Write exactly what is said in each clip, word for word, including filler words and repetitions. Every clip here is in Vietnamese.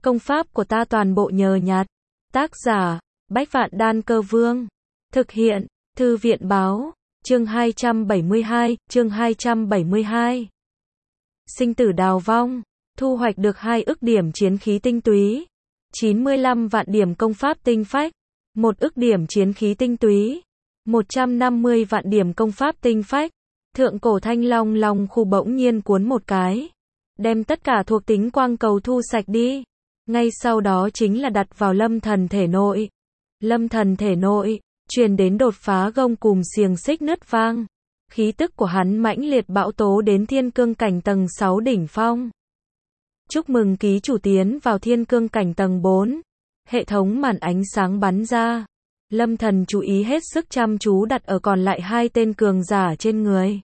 Công pháp của ta toàn bộ nhờ nhặt. Tác giả, Bách Vạn Đan Cơ Vương. Thực hiện, Thư viện Báo. Chương hai trăm bảy mươi hai, chương hai trăm bảy mươi hai. Sinh tử đào vong, thu hoạch được hai ức điểm chiến khí tinh túy, chín mươi lăm vạn điểm công pháp tinh phách, một ức điểm chiến khí tinh túy, một trăm năm mươi vạn điểm công pháp tinh phách. Thượng cổ thanh long long khu bỗng nhiên cuốn một cái, đem tất cả thuộc tính quang cầu thu sạch đi. Ngay sau đó chính là đặt vào lâm thần thể nội. Lâm thần thể nội, truyền đến đột phá gông cùm xiềng xích nứt vang. Khí tức của hắn mãnh liệt bão tố đến thiên cương cảnh tầng sáu đỉnh phong. Chúc mừng ký chủ tiến vào thiên cương cảnh tầng bốn. Hệ thống màn ánh sáng bắn ra. Lâm thần chú ý hết sức chăm chú đặt ở còn lại hai tên cường giả trên người.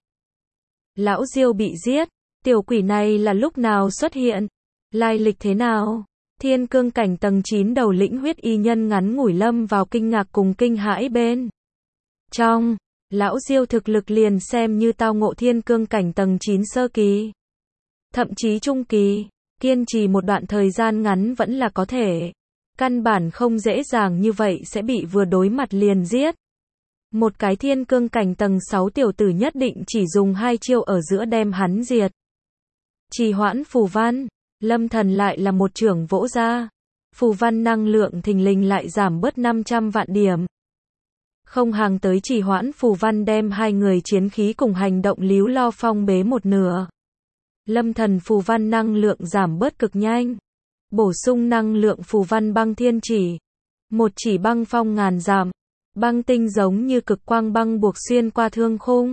Lão Diêu bị giết. Tiểu quỷ này là lúc nào xuất hiện? Lai lịch thế nào? Thiên cương cảnh tầng chín đầu lĩnh huyết y nhân ngắn ngủi lâm vào kinh ngạc cùng kinh hãi bên trong. Lão Diêu thực lực liền xem như tao ngộ thiên cương cảnh tầng chín sơ kỳ, thậm chí trung kỳ, kiên trì một đoạn thời gian ngắn vẫn là có thể. Căn bản không dễ dàng như vậy sẽ bị vừa đối mặt liền giết. Một cái thiên cương cảnh tầng sáu tiểu tử nhất định chỉ dùng hai chiêu ở giữa đem hắn diệt. Trì hoãn phù văn, lâm thần lại là một trưởng vỗ ra. Phù văn năng lượng thình lình lại giảm bớt năm trăm vạn điểm. Không hàng tới trì hoãn phù văn đem hai người chiến khí cùng hành động líu lo phong bế một nửa. Lâm thần phù văn năng lượng giảm bớt cực nhanh. Bổ sung năng lượng phù văn băng thiên chỉ. Một chỉ băng phong ngàn dặm. Băng tinh giống như cực quang băng buộc xuyên qua thương khung.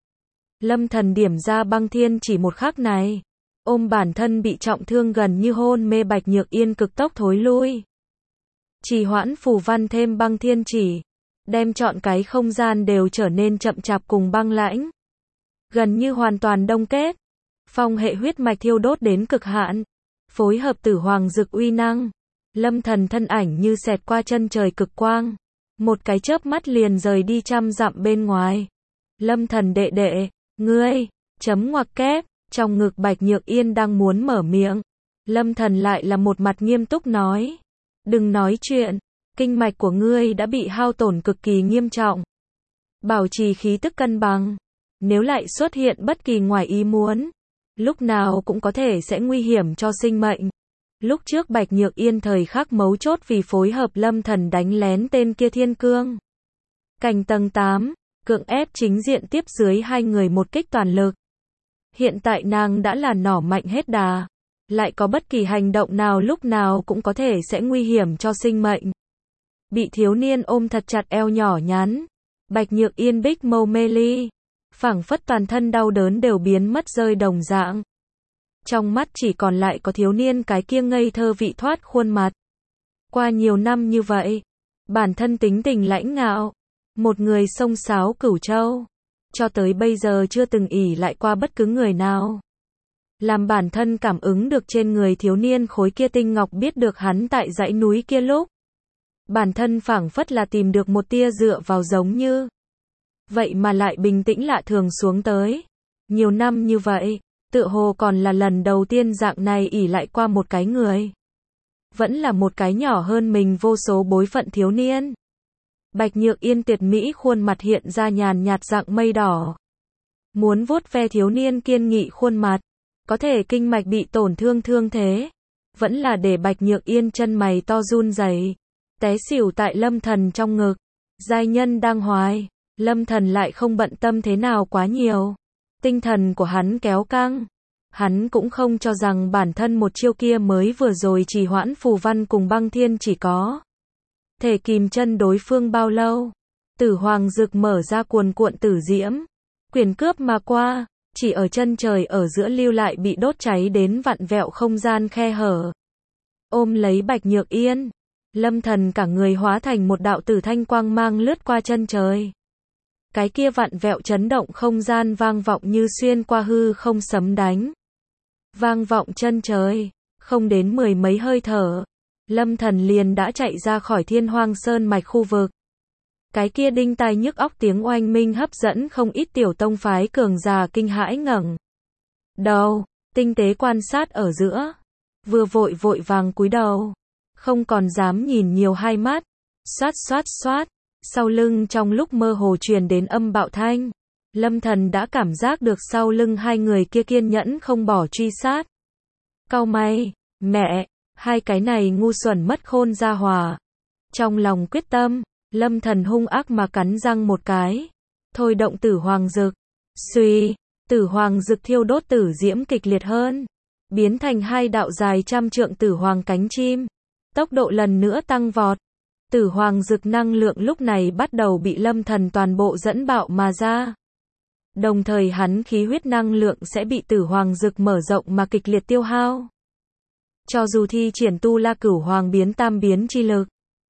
Lâm thần điểm ra băng thiên chỉ một khắc này. Ôm bản thân bị trọng thương gần như hôn mê Bạch Nhược Yên cực tốc thối lui. Trì hoãn phù văn thêm băng thiên chỉ. Đem trọn cái không gian đều trở nên chậm chạp cùng băng lãnh. Gần như hoàn toàn đông kết. Phong hệ huyết mạch thiêu đốt đến cực hạn. Phối hợp tử hoàng dực uy năng. Lâm thần thân ảnh như xẹt qua chân trời cực quang. Một cái chớp mắt liền rời đi trăm dặm bên ngoài. Lâm thần đệ đệ, ngươi, chấm ngoặc kép, trong ngực Bạch Nhược Yên đang muốn mở miệng. Lâm thần lại là một mặt nghiêm túc nói. Đừng nói chuyện, kinh mạch của ngươi đã bị hao tổn cực kỳ nghiêm trọng. Bảo trì khí tức cân bằng. Nếu lại xuất hiện bất kỳ ngoài ý muốn, lúc nào cũng có thể sẽ nguy hiểm cho sinh mệnh. Lúc trước Bạch Nhược Yên thời khắc mấu chốt vì phối hợp lâm thần đánh lén tên kia thiên cương cảnh tầng tám, cưỡng ép chính diện tiếp dưới hai người một kích toàn lực. Hiện tại nàng đã là nỏ mạnh hết đà, lại có bất kỳ hành động nào lúc nào cũng có thể sẽ nguy hiểm cho sinh mệnh. Bị thiếu niên ôm thật chặt eo nhỏ nhắn, Bạch Nhược Yên bích mâu mê ly, phảng phất toàn thân đau đớn đều biến mất rơi đồng dạng. Trong mắt chỉ còn lại có thiếu niên cái kia ngây thơ vị thoát khuôn mặt. Qua nhiều năm như vậy, bản thân tính tình lãnh ngạo, một người xông xáo cửu châu, cho tới bây giờ chưa từng ỷ lại qua bất cứ người nào. Làm bản thân cảm ứng được trên người thiếu niên khối kia tinh ngọc biết được hắn tại dãy núi kia lúc. Bản thân phảng phất là tìm được một tia dựa vào giống như. Vậy mà lại bình tĩnh lạ thường xuống tới. Nhiều năm như vậy. Tựa hồ còn là lần đầu tiên dạng này ỷ lại qua một cái người. Vẫn là một cái nhỏ hơn mình vô số bối phận thiếu niên. Bạch Nhược Yên tuyệt mỹ khuôn mặt hiện ra nhàn nhạt dạng mây đỏ. Muốn vuốt ve thiếu niên kiên nghị khuôn mặt. Có thể kinh mạch bị tổn thương thương thế. Vẫn là để Bạch Nhược Yên chân mày to run rẩy, té xỉu tại lâm thần trong ngực. Giai nhân đang hoài. Lâm thần lại không bận tâm thế nào quá nhiều. Tinh thần của hắn kéo căng. Hắn cũng không cho rằng bản thân một chiêu kia mới vừa rồi trì hoãn phù văn cùng băng thiên chỉ có thể kìm chân đối phương bao lâu. Tử hoàng dực mở ra cuồn cuộn tử diễm, quyền cướp mà qua, chỉ ở chân trời ở giữa lưu lại bị đốt cháy đến vặn vẹo không gian khe hở. Ôm lấy Bạch Nhược Yên, lâm thần cả người hóa thành một đạo tử thanh quang mang lướt qua chân trời. Cái kia vặn vẹo chấn động không gian vang vọng như xuyên qua hư không sấm đánh. Vang vọng chân trời, không đến mười mấy hơi thở. Lâm thần liền đã chạy ra khỏi Thiên Hoang Sơn mạch khu vực. Cái kia đinh tai nhức óc tiếng oanh minh hấp dẫn không ít tiểu tông phái cường già kinh hãi ngẩng đầu, tinh tế quan sát ở giữa. vừa vội vội vàng cúi đầu, không còn dám nhìn nhiều hai mắt. Xoát xoát xoát, sau lưng trong lúc mơ hồ truyền đến âm bạo thanh. Lâm Thần đã cảm giác được sau lưng hai người kia kiên nhẫn không bỏ truy sát. Cau mày, mẹ, hai cái này ngu xuẩn mất khôn gia hòa. Trong lòng quyết tâm, Lâm Thần hung ác mà cắn răng một cái, thôi động Tử Hoàng Dực. Xuy, Tử Hoàng Dực thiêu đốt tử diễm kịch liệt hơn, biến thành hai đạo dài trăm trượng tử hoàng cánh chim, tốc độ lần nữa tăng vọt. Tử Hoàng Dực năng lượng lúc này bắt đầu bị Lâm Thần toàn bộ dẫn bạo mà ra. Đồng thời hắn khí huyết năng lượng sẽ bị Tử Hoàng Dực mở rộng mà kịch liệt tiêu hao. Cho dù thi triển tu La Cửu Hoàng biến tam biến chi lực,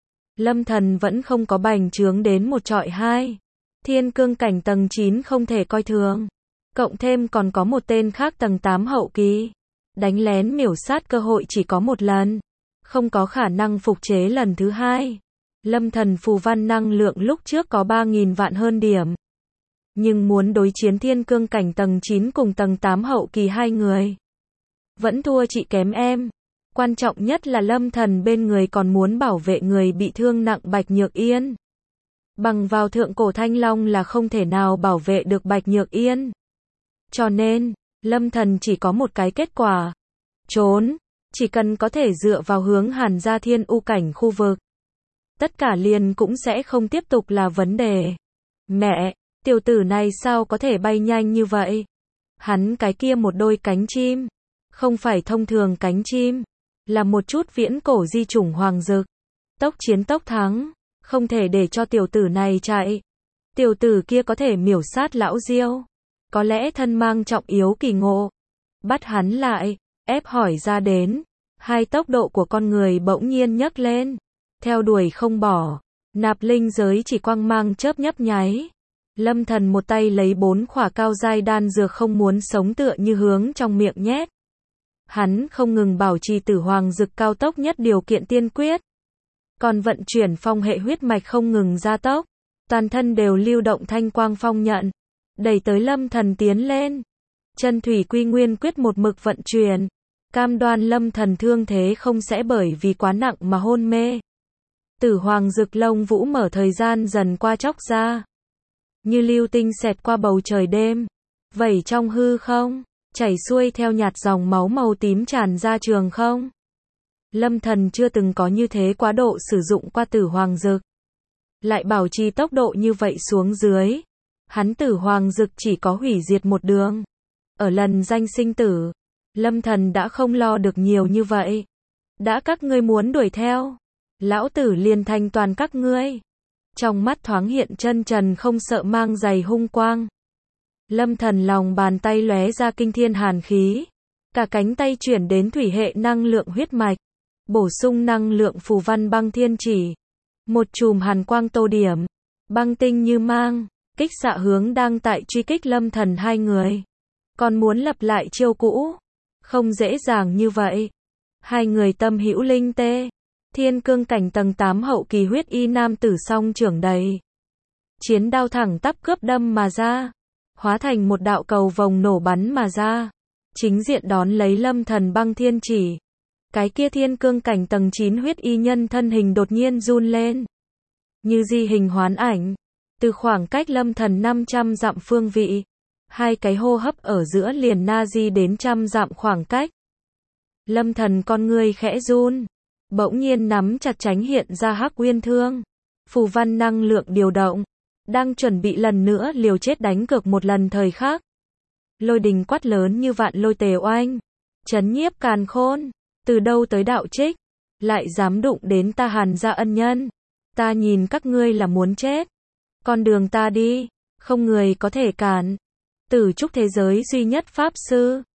Lâm Thần vẫn không có bành trướng đến một trọi hai. Thiên cương cảnh tầng chín không thể coi thường. Cộng thêm còn có một tên khác tầng tám hậu kỳ. Đánh lén miểu sát cơ hội chỉ có một lần, không có khả năng phục chế lần thứ hai. Lâm Thần phù văn năng lượng lúc trước có ba nghìn vạn hơn điểm. Nhưng muốn đối chiến thiên cương cảnh tầng chín cùng tầng tám hậu kỳ hai người, vẫn thua chị kém em. Quan trọng nhất là Lâm Thần bên người còn muốn bảo vệ người bị thương nặng Bạch Nhược Yên. Bằng vào thượng cổ thanh long là không thể nào bảo vệ được Bạch Nhược Yên. Cho nên, Lâm Thần chỉ có một cái kết quả. Trốn, chỉ cần có thể dựa vào hướng Hàn Gia Thiên U cảnh khu vực. Tất cả liền cũng sẽ không tiếp tục là vấn đề. Mẹ, tiểu tử này sao có thể bay nhanh như vậy? Hắn cái kia một đôi cánh chim, không phải thông thường cánh chim, là một chút viễn cổ di chủng hoàng dực. Tốc chiến tốc thắng, không thể để cho tiểu tử này chạy. Tiểu tử kia có thể miểu sát lão Diêu, có lẽ thân mang trọng yếu kỳ ngộ. Bắt hắn lại, ép hỏi ra đến. Hai tốc độ của con người bỗng nhiên nhấc lên, theo đuổi không bỏ. Nạp linh giới chỉ quang mang chớp nhấp nháy. Lâm Thần một tay lấy bốn khỏa cao giai đan dược không muốn sống tựa như hướng trong miệng nhét. Hắn không ngừng bảo trì Tử Hoàng Dực cao tốc nhất điều kiện tiên quyết, còn vận chuyển phong hệ huyết mạch không ngừng gia tốc, toàn thân đều lưu động thanh quang phong nhận, đẩy tới Lâm Thần tiến lên. Chân thủy quy nguyên quyết một mực vận chuyển, cam đoan Lâm Thần thương thế không sẽ bởi vì quá nặng mà hôn mê. Tử Hoàng Dực lông vũ mở thời gian dần qua chốc ra, như lưu tinh xẹt qua bầu trời đêm, vẩy trong hư không, chảy xuôi theo nhạt dòng máu màu tím tràn ra trường không. Lâm Thần chưa từng có như thế quá độ sử dụng qua Tử Hoàng Dực, lại bảo trì tốc độ như vậy xuống dưới, hắn Tử Hoàng Dực chỉ có hủy diệt một đường. Ở lần danh sinh tử, Lâm Thần đã không lo được nhiều như vậy. Đã các ngươi muốn đuổi theo, lão tử liền thanh toàn các ngươi. Trong mắt thoáng hiện chân trần không sợ mang giày hung quang. Lâm Thần lòng bàn tay lóe ra kinh thiên hàn khí, cả cánh tay chuyển đến thủy hệ năng lượng huyết mạch, bổ sung năng lượng phù văn băng thiên chỉ. Một chùm hàn quang tô điểm, băng tinh như mang, kích xạ hướng đang tại truy kích Lâm Thần hai người. Còn muốn lập lại chiêu cũ, không dễ dàng như vậy. Hai người tâm hữu linh tê, thiên cương cảnh tầng tám hậu kỳ huyết y nam tử song trưởng đầy. Chiến đao thẳng tắp cướp đâm mà ra, hóa thành một đạo cầu vồng nổ bắn mà ra, chính diện đón lấy Lâm Thần băng thiên chỉ. Cái kia thiên cương cảnh tầng chín huyết y nhân thân hình đột nhiên run lên, như di hình hoán ảnh, từ khoảng cách Lâm Thần năm trăm dặm phương vị, hai cái hô hấp ở giữa liền na di đến trăm dặm khoảng cách. Lâm Thần con ngươi khẽ run, bỗng nhiên nắm chặt tránh hiện ra hắc uyên thương, phù văn năng lượng điều động, đang chuẩn bị lần nữa liều chết đánh cược một lần thời khắc. Lôi đình quát lớn như vạn lôi tề oanh, chấn nhiếp càn khôn, từ đâu tới đạo trích, lại dám đụng đến ta Hàn gia ân nhân, ta nhìn các ngươi là muốn chết, con đường ta đi, không người có thể cản. Tử trúc thế giới duy nhất pháp sư,